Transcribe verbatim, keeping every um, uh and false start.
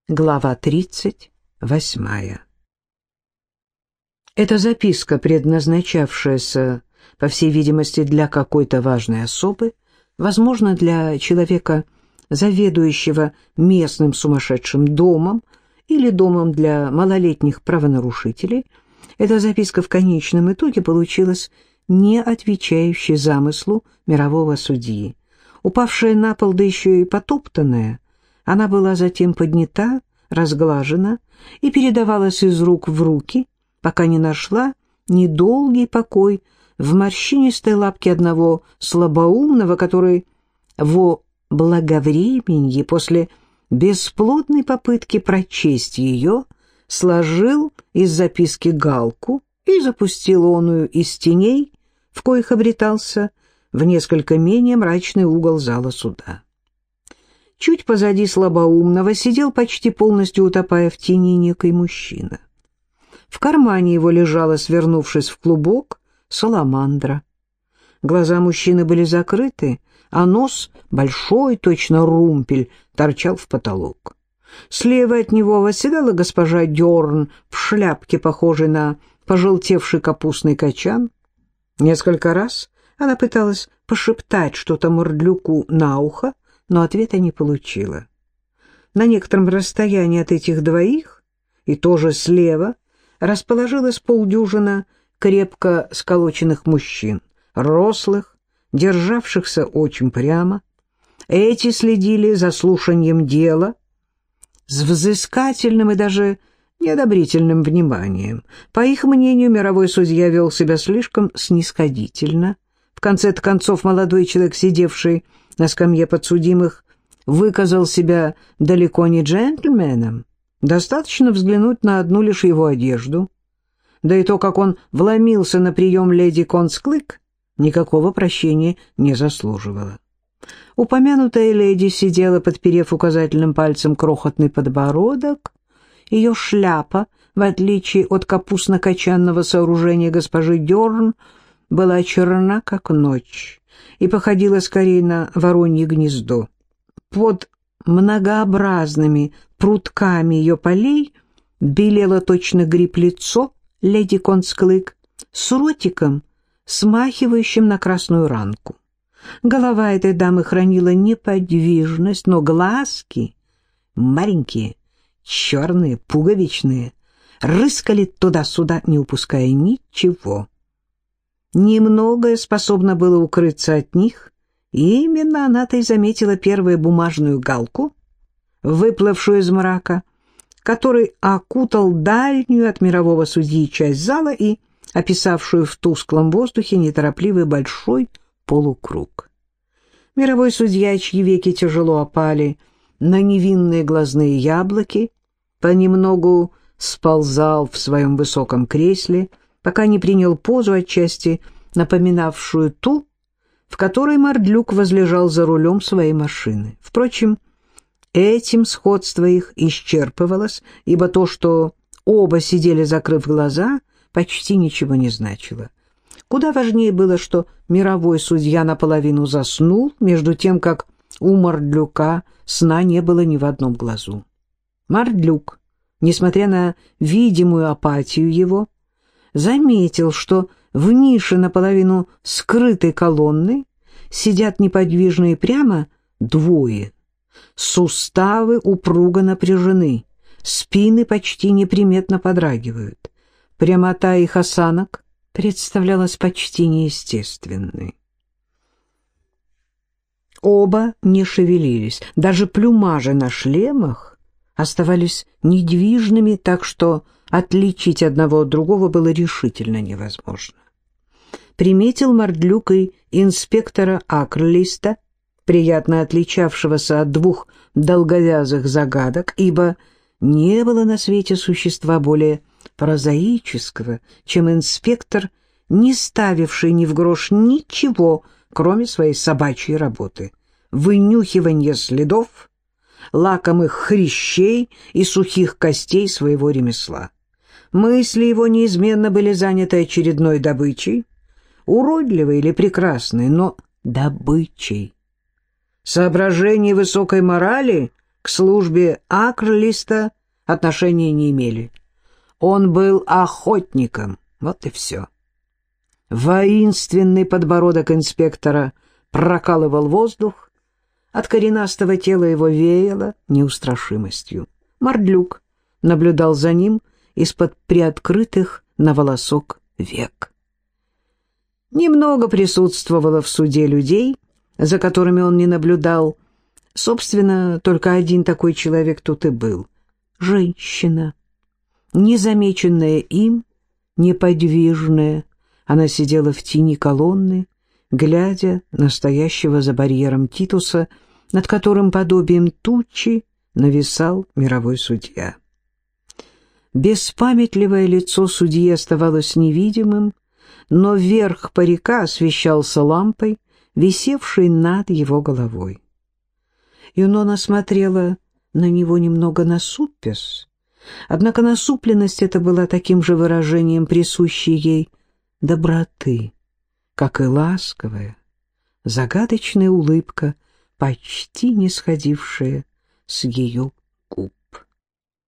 Глава тридцать восьмая. Эта записка, предназначавшаяся, по всей видимости, для какой-то важной особы, возможно, для человека, заведующего местным сумасшедшим домом или домом для малолетних правонарушителей, эта записка в конечном итоге получилась не отвечающей замыслу мирового судьи. Упавшая на пол, да еще и потоптанная, она была затем поднята, разглажена и передавалась из рук в руки, пока не нашла недолгий покой в морщинистой лапке одного слабоумного, который во благовременье после бесплодной попытки прочесть ее сложил из записки галку и запустил оную из теней, в коих обретался, в несколько менее мрачный угол зала суда. Чуть позади слабоумного сидел, почти полностью утопая в тени, некий мужчина. В кармане его лежала, свернувшись в клубок, саламандра. Глаза мужчины были закрыты, а нос, большой, точно румпель, торчал в потолок. Слева от него восседала госпожа Дёрн в шляпке, похожей на пожелтевший капустный качан. Несколько раз она пыталась пошептать что-то Мордлюку на ухо, но ответа не получила. На некотором расстоянии от этих двоих, и тоже слева, расположилась полдюжина крепко сколоченных мужчин, рослых, державшихся очень прямо. Эти следили за слушанием дела с взыскательным и даже неодобрительным вниманием. По их мнению, мировой судья вел себя слишком снисходительно. В конце концов, молодой человек, сидевший на скамье подсудимых, выказал себя далеко не джентльменом. Достаточно взглянуть на одну лишь его одежду. Да и то, как он вломился на прием леди Консклык, никакого прощения не заслуживало. Упомянутая леди сидела, подперев указательным пальцем крохотный подбородок. Ее шляпа, в отличие от капустно-качанного сооружения госпожи Дёрн, была черна, как ночь, и походила скорее на воронье гнездо. Под многообразными прутками ее полей белело точно гриб лицо леди Консклык с ротиком, смахивающим на красную ранку. Голова этой дамы хранила неподвижность, но глазки, маленькие, черные, пуговичные, рыскали туда-сюда, не упуская ничего. Немногое способно было укрыться от них, и именно она-то и заметила первую бумажную галку, выплывшую из мрака, который окутал дальнюю от мирового судьи часть зала и описавшую в тусклом воздухе неторопливый большой полукруг. Мировой судья, чьи веки тяжело опали на невинные глазные яблоки, понемногу сползал в своем высоком кресле, пока не принял позу отчасти напоминавшую ту, в которой Мордлюк возлежал за рулем своей машины. Впрочем, этим сходство их исчерпывалось, ибо то, что оба сидели, закрыв глаза, почти ничего не значило. Куда важнее было, что мировой судья наполовину заснул, между тем, как у Мордлюка сна не было ни в одном глазу. Мордлюк, несмотря на видимую апатию его, заметил, что в нише наполовину скрытой колонны сидят неподвижно и прямо двое. Суставы упруго напряжены, спины почти неприметно подрагивают. Прямота их осанок представлялась почти неестественной. Оба не шевелились, даже плюмажи на шлемах оставались недвижными, так что отличить одного от другого было решительно невозможно. Приметил Мордлюк и инспектора Акрлиста, приятно отличавшегося от двух долговязых загадок, ибо не было на свете существа более прозаического, чем инспектор, не ставивший ни в грош ничего, кроме своей собачьей работы, вынюхивания следов, лакомых хрящей и сухих костей своего ремесла. Мысли его неизменно были заняты очередной добычей, уродливой или прекрасной, но добычей. Соображений высокой морали к службе Акрлиста отношения не имели. Он был охотником, вот и все. Воинственный подбородок инспектора прокалывал воздух, от коренастого тела его веяло неустрашимостью. Мордлюк наблюдал за ним из-под приоткрытых на волосок век. Немного присутствовало в суде людей, за которыми он не наблюдал. Собственно, только один такой человек тут и был — женщина. Незамеченная им, неподвижная, она сидела в тени колонны, глядя на стоящего за барьером Титуса, над которым подобием тучи нависал мировой судья. Беспамятливое лицо судьи оставалось невидимым, но верх парика освещался лампой, висевшей над его головой. Юнона смотрела на него немного насупясь, однако насупленность эта была таким же выражением присущей ей доброты, как и ласковая, загадочная улыбка, почти не сходившая с ее губ.